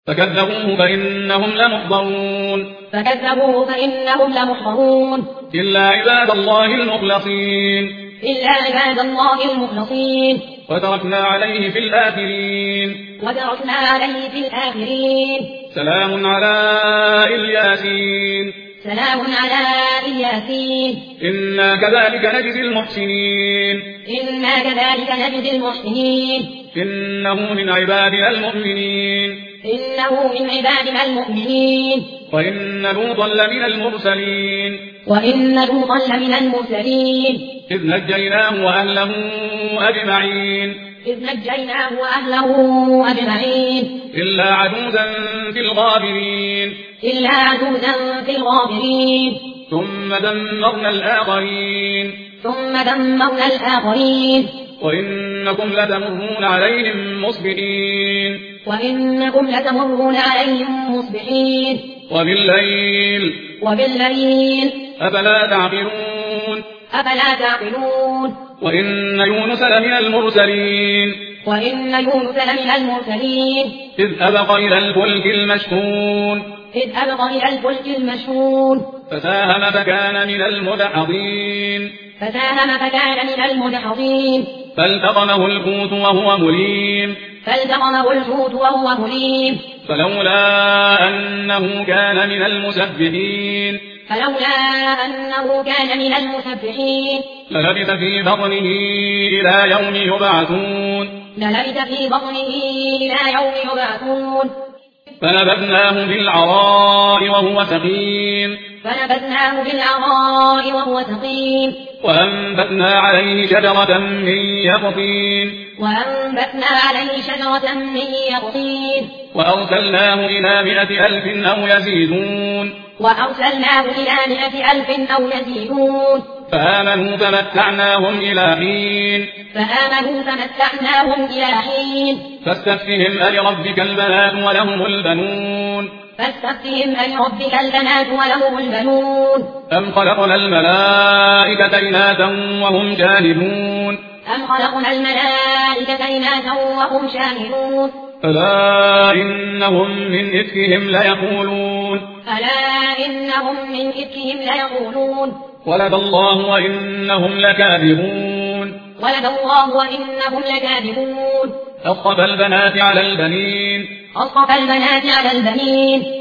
فكذبوه فإنهم لمحضرون إلا عباد الله المخلصين وتركنا عليه في الآخرين سلام على إلياسين إنا كذلك نجزي المحسنين إنه من عبادنا المؤمنين وإن لوطا لمن المرسلين إذ نجيناه وأهله أجمعين إلا عجوزا في الغابرين ثم دمرنا الآخرين وإنكم لتمرون عليهم مصبحين وبالليل أفلا تعقلون وإن يونس لمن المرسلين إذ أبق إلى الفلك المشحون فساهم فكان من المدحضين فالتقمه الحوت وهو مليم فلولا أنه كان من المسبحين للبث في بطنه إلى يوم يبعثون فنبذناه بالعراء وهو سقيم وأنبتنا عليه شجرة من يقطين وأرسلناه إلى 100,000 أو يزيدون فآمنوا فمتعناهم إلى حين فاستفتهم ألربك البنات ولهم البنون أم خلقنا الملائكة إناثا وهم شاهدون ألا إنهم من إفكهم ليقولون ولد الله وإنهم لكاذبون أصطفى البنات على البنين